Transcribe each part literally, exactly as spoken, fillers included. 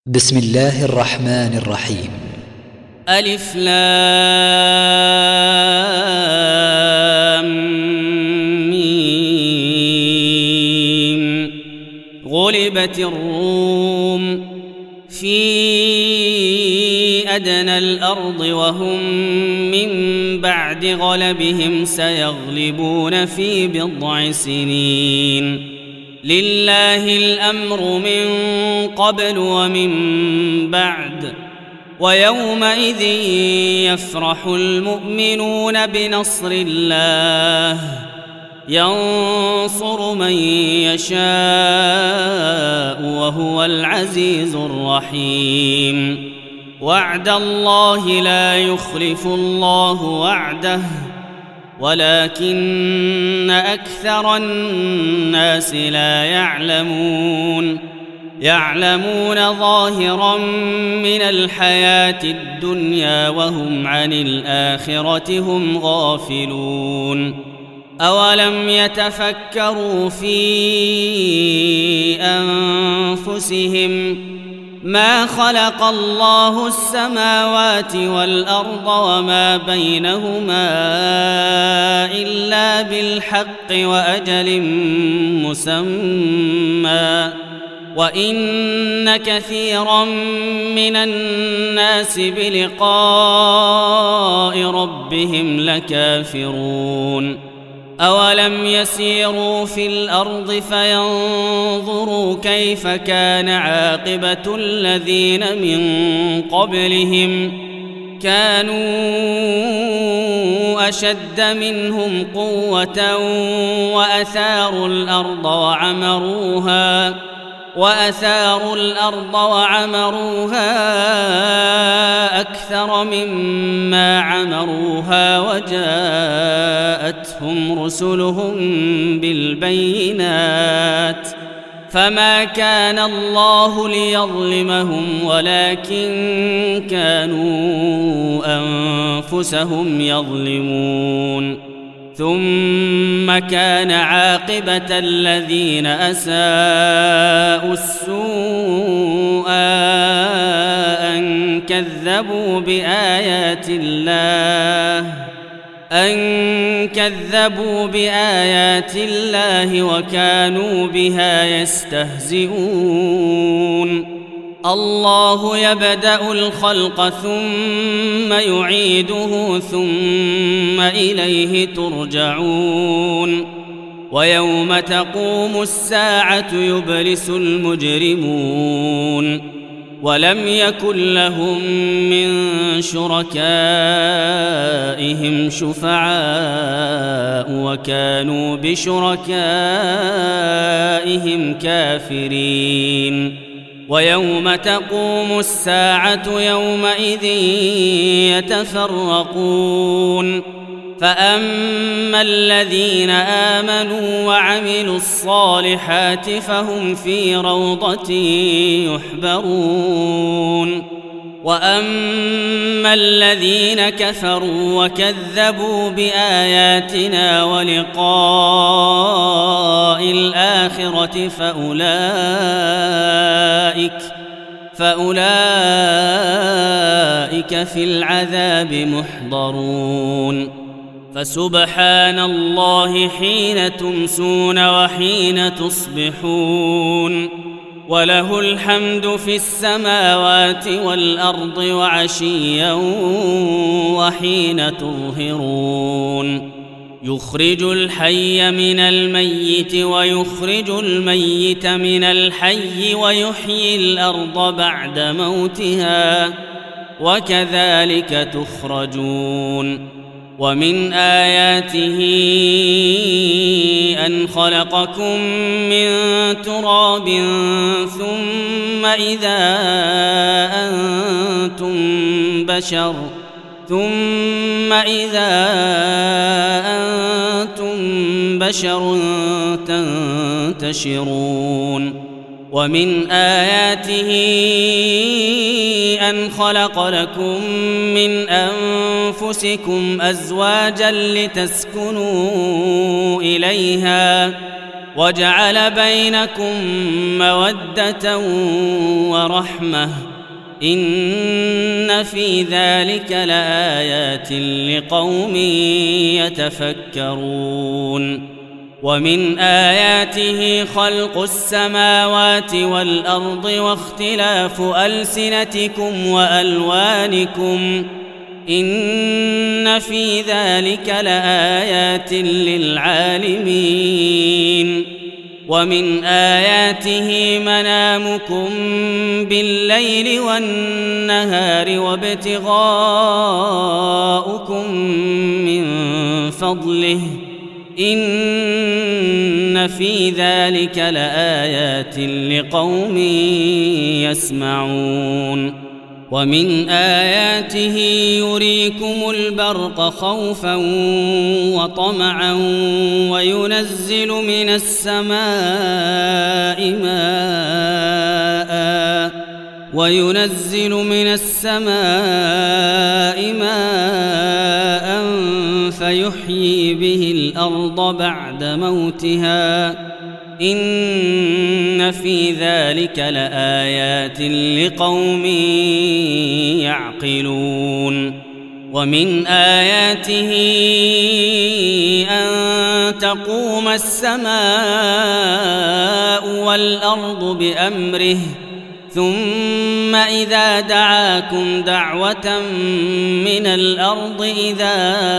بسم الله الرحمن الرحيم. ألف لام ميم. غلبت الروم في أدنى الأرض وهم من بعد غلبهم سيغلبون في بضع سنين. لله الأمر من قبل ومن بعد، ويومئذ يفرح المؤمنون بنصر الله ينصر من يشاء وهو العزيز الرحيم. وعد الله لا يخلف الله وعده ولكن أكثر الناس لا يعلمون. يعلمون ظاهرا من الحياة الدنيا وهم عن الآخرة هم غافلون. أولم يتفكروا في أنفسهم ما خلق الله السماوات والأرض وما بينهما إلا بالحق وأجل مسمى، وإن كثيرا من الناس بلقاء ربهم لكافرون. أولم يسيروا في الأرض فينظروا كيف كان عاقبة الذين من قبلهم كانوا أشد منهم قوة وأثاروا الأرض وعمروها وأثاروا الأرض وعمروها أكثر مما عمروها وجاءتهم رسلهم بالبينات فما كان الله ليظلمهم ولكن كانوا أنفسهم يظلمون. ثم كان عاقبة الذين أساءوا السوء أن كذبوا بآيات الله أن كذبوا بآيات الله وكانوا بها يستهزئون. الله يبدأ الخلق ثم يعيده ثم إليه ترجعون. ويوم تقوم الساعة يبلس المجرمون ولم يكن لهم من شركائهم شفعاء وكانوا بشركائهم كافرين. ويوم تقوم الساعة يومئذ يتفرقون فأما الذين آمنوا وعملوا الصالحات فهم في روضة يحبرون. وأما الذين كفروا وكذبوا بآياتنا ولقاء الآخرة فأولئك فأولئك في العذاب محضرون. فسبحان الله حين تمسون وحين تصبحون وله الحمد في السماوات والأرض وعشيا وحين تظهرون. يخرج الحي من الميت ويخرج الميت من الحي ويحيي الأرض بعد موتها وكذلك تخرجون. ومن آياته أن خلقكم من تراب ثم إذا أنتم بشر ثم إذا أنتم بشر تنتشرون. ومن آياته أن خلق لكم من أنفسكم أزواجا لتسكنوا إليها وجعل بينكم مودة ورحمة إن في ذلك لآيات لقوم يتفكرون ومن آياته خلق السماوات والأرض واختلاف ألسنتكم وألوانكم إن في ذلك لآيات للعالمين ومن آياته منامكم بالليل والنهار وابتغاؤكم من فضله إن في ذلك لآيات لقوم يسمعون ومن آياته يريكم البرق خوفا وطمعا وينزل من السماء ماء وينزل من السماء ماء فيحيي به الأرض بعد موتها إن في ذلك لآيات لقوم يعقلون ومن آياته أن تقوم السماء والأرض بأمره ثم إذا دعاكم دعوة من الأرض إذا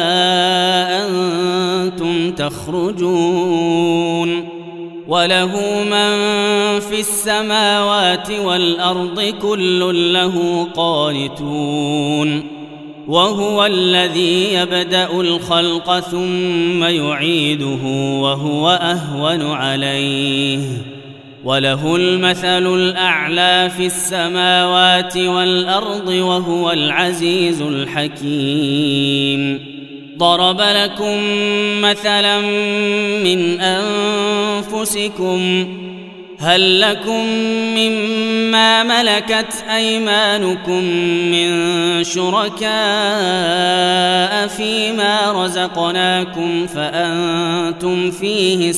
أنتم تخرجون وله من في السماوات والأرض كل له قانتون وهو الذي يبدأ الخلق ثم يعيده وهو أهون عليه وله المثل الأعلى في السماوات والأرض وهو العزيز الحكيم ضرب لكم مثلا من أنفسكم هل لكم مما ملكت أيمانكم من شركاء فيما رزقناكم فأنتم فيه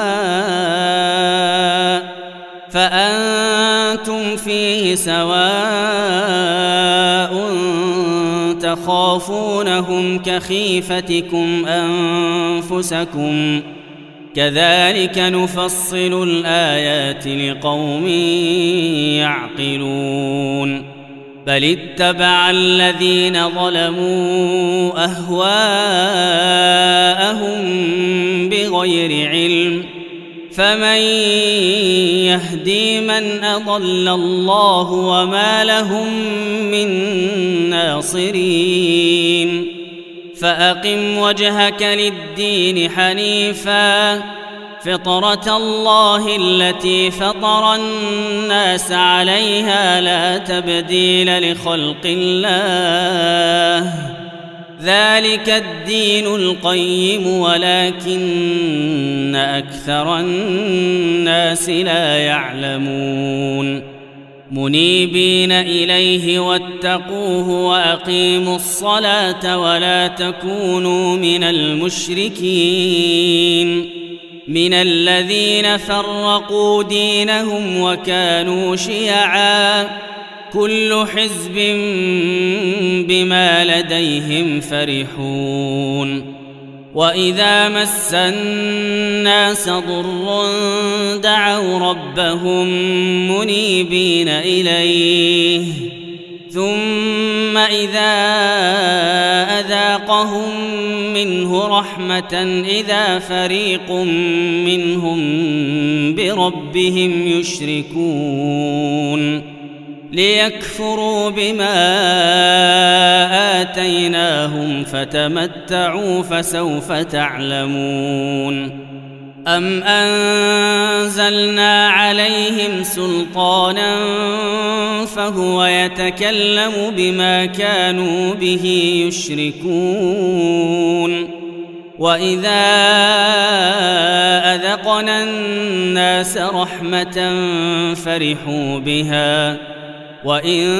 سواء فأنتم فيه سواء تخافونهم كخيفتكم أنفسكم كذلك نفصل الآيات لقوم يعقلون بل اتبع الذين ظلموا أهواءهم بغير علم فمن يهدي من أضل الله وما لهم من ناصرين فأقم وجهك للدين حنيفا فطرة الله التي فطر الناس عليها لا تبديل لخلق الله ذلك الدين القيم ولكن أكثر الناس لا يعلمون منيبين إليه واتقوه وأقيموا الصلاة ولا تكونوا من المشركين من الذين فرقوا دينهم وكانوا شيعا كل حزب بما لديهم فرحون وإذا مس الناس ضر دعوا ربهم منيبين إليه ثم إذا أذاقهم منه رحمة إذا فريق منهم بربهم يشركون ليكفروا بما آتيناهم فتمتعوا فسوف تعلمون أم أنزلنا عليهم سلطانا فهو يتكلم بما كانوا به يشركون وإذا أذقنا الناس رحمة فرحوا بها وإن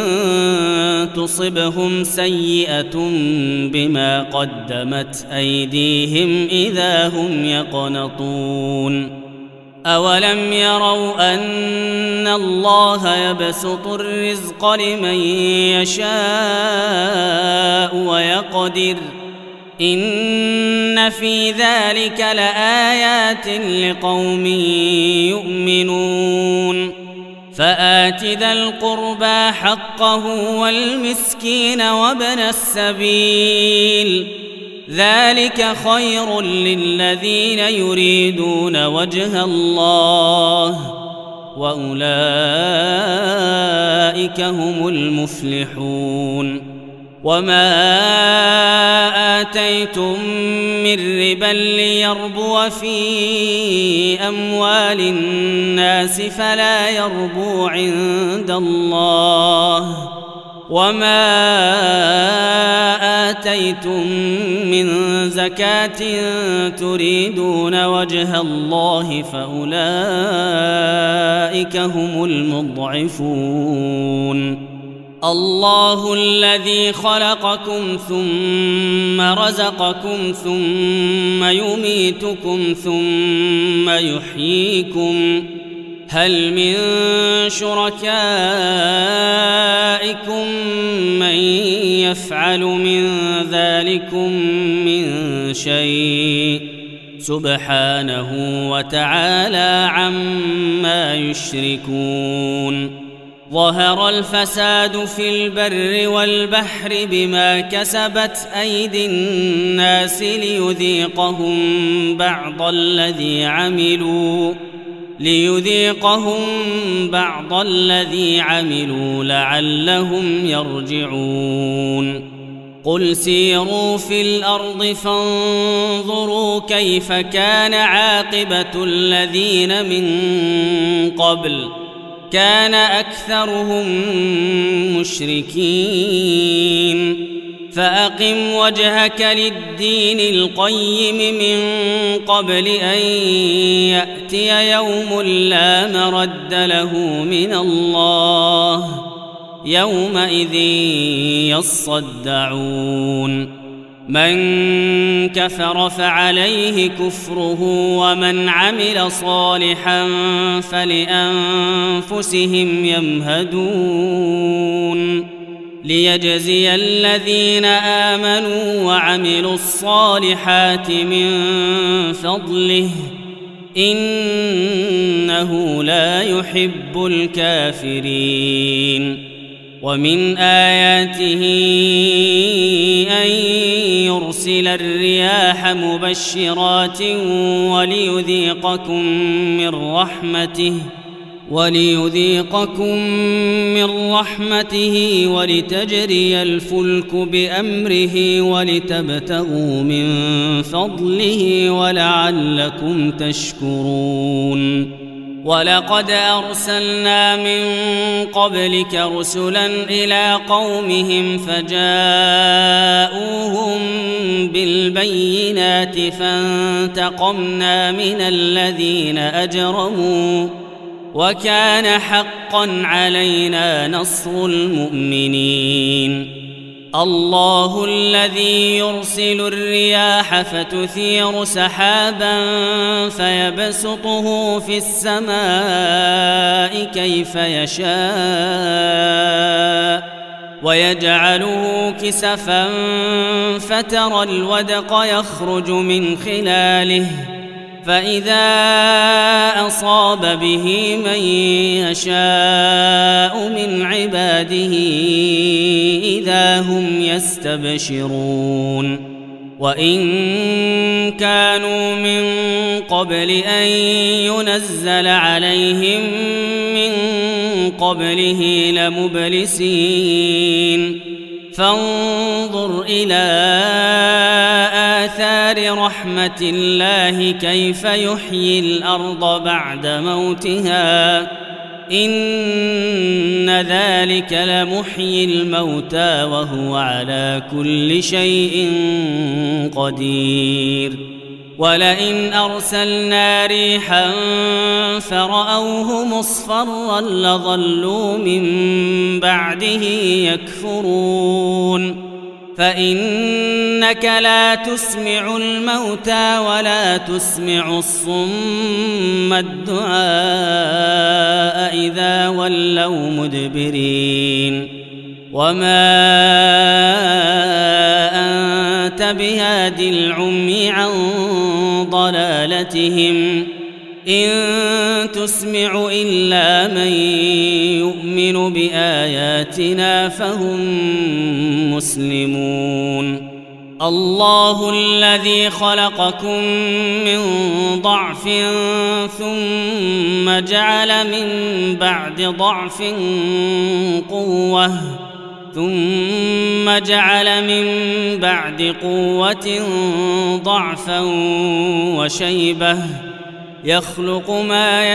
تصبهم سيئة بما قدمت أيديهم إذا هم يقنطون أولم يروا أن الله يبسط الرزق لمن يشاء ويقدر إن في ذلك لآيات لقوم يؤمنون فآت ذا القربى حقه والمسكين وابن السبيل ذلك خير للذين يريدون وجه الله وأولئك هم المفلحون وما آتيتم من ربا ليربو في أموال الناس فلا يربو عند الله وما آتيتم من زكاة تريدون وجه الله فأولئك هم المضعفون الله الذي خلقكم ثم رزقكم ثم يميتكم ثم يحييكم هل من شركائكم من يفعل من ذلكم من شيء سبحانه وتعالى عما يشركون ظهر الفساد في البر والبحر بما كسبت أيدي الناس ليذيقهم بعض الذي عملوا ليذيقهم بعض الذي عملوا لعلهم يرجعون قل سيروا في الأرض فانظروا كيف كان عاقبة الذين من قبل كان أكثرهم مشركين فأقم وجهك للدين القيم من قبل أن يأتي يوم لا مرد له من الله يومئذ يصدعون من كفر فعليه كفره ومن عمل صالحا فلأنفسهم يمهدون ليجزي الذين آمنوا وعملوا الصالحات من فضله إنه لا يحب الكافرين ومن آياته أن يرسل الرياح مبشرات وليذيقكم من رحمته وليذيقكم من رحمته ولتجري الفلك بأمره ولتبتغوا من فضله ولعلكم تشكرون ولقد أرسلنا من قبلك رسلا إلى قومهم فجاءوهم بالبينات فانتقمنا من الذين أجرموا وكان حقا علينا نصر المؤمنين الله الذي يرسل الرياح فتثير سحابا فيبسطه في السماء كيف يشاء ويجعله كسفا فترى الودق يخرج من خلاله فإذا أصاب به من يشاء من عباده إذا هم يستبشرون وإن كانوا من قبل أن ينزل عليهم من قبله لمبلسين فانظر إلى آثار رحمة الله كيف يحيي الأرض بعد موتها إن ذلك لمحيي الموتى وهو على كل شيء قدير ولئن أرسلنا ريحا فرأوه مصفرا لظلوا من بعده يكفرون فإنك لا تسمع الموتى ولا تسمع الصم الدعاء إذا ولوا مدبرين وما أنت بهاد العمي عن ضلالتهم إن تسمع إلا من يؤمن بآياتنا فهم مسلمون الله الذي خلقكم من ضعف ثم جعل من بعد ضعف قوة ثم جعل من بعد قوة ضعفا وشيبة يخلق ما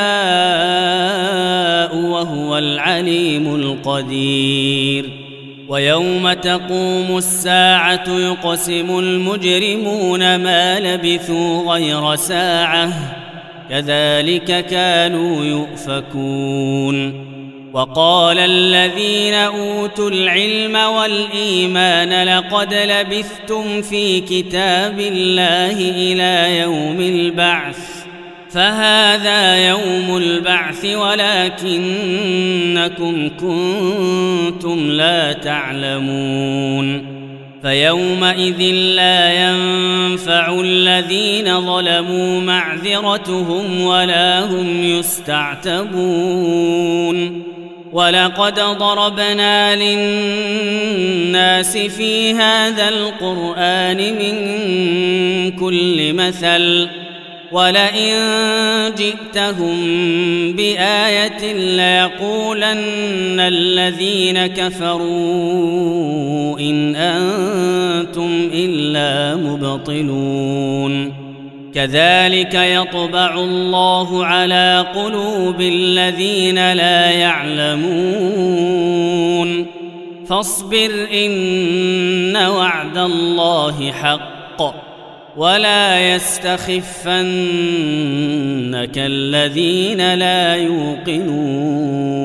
يشاء وهو العليم القدير ويوم تقوم الساعة يقسم المجرمون ما لبثوا غير ساعة كذلك كانوا يؤفكون وقال الذين أوتوا العلم والإيمان لقد لبثتم في كتاب الله إلى يوم البعث فهذا يوم البعث ولكنكم كنتم لا تعلمون فيومئذ لا ينفع الذين ظلموا معذرتهم ولا هم يستعتبون ولقد ضربنا للناس في هذا القرآن من كل مثل ولئن جئتهم بآية ليقولن الذين كفروا إن أنتم إلا مبطلون كذلك يطبع الله على قلوب الذين لا يعلمون فاصبر إن وعد الله حق ولا يستخفنك الذين لا يوقنون